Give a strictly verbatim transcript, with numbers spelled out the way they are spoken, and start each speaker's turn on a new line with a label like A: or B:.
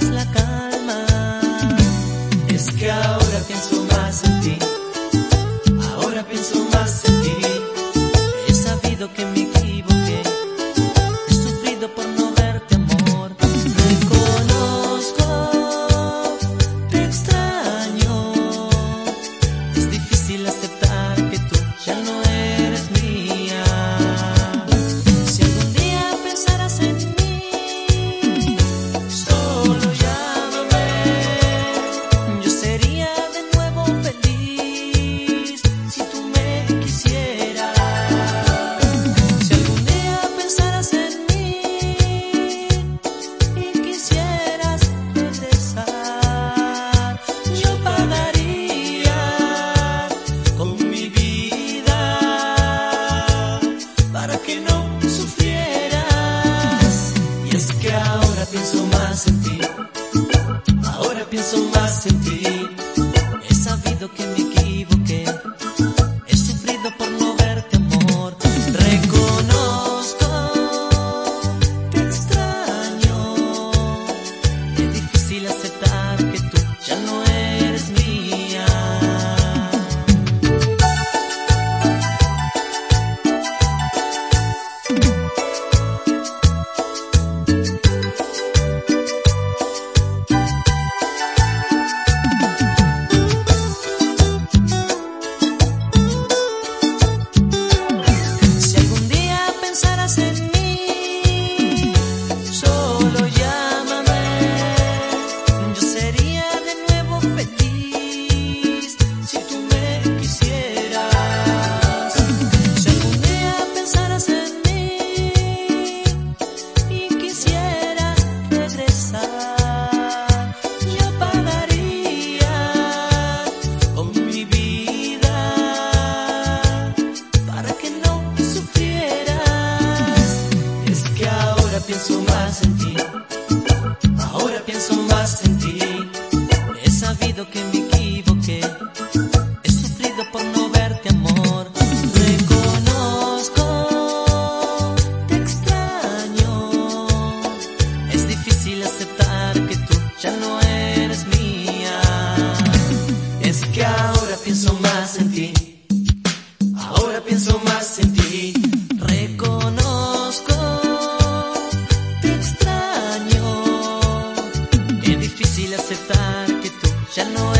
A: la calma. Es que ahora pienso más en ti, ahora pienso más en ti. He sabido que me equivoqué, he sufrido por no verte, amor. Reconozco, te extraño. Es difícil aceptar que tú ya no eres mía. Si algún día pensaras en mí, solo llámame. Yo sería de nuevo feliz si tú me quisieras. Si algún día pensaras en mí y quisieras regresar, yo pagaría con mi vida para que no sufrieras. Y es que ahora pienso más en ti, ahora pienso más en ti. He sabido que me equivoqué, he sufrido por no verte, amor. Reconozco, te extraño. Es difícil aceptar que tú ya no eres mía. Si algún día pensaras en mí, solo llámame. Yo sería de nuevo feliz si tú me quisieras. Si algún día pensaras en mí y quisieras regresar, yo pagaría con mi vida para que no sufrieras. Es que ahora pienso más en ti, ahora pienso más en ti. He sabido que me equivoqué, he sufrido por no verte, amor. Reconozco, te extraño. Es difícil aceptar que tú ya no eres mía. Es que ahora pienso más en ti, ahora pienso más en ti. Reconozco, te extraño. Es difícil aceptar que tú ya no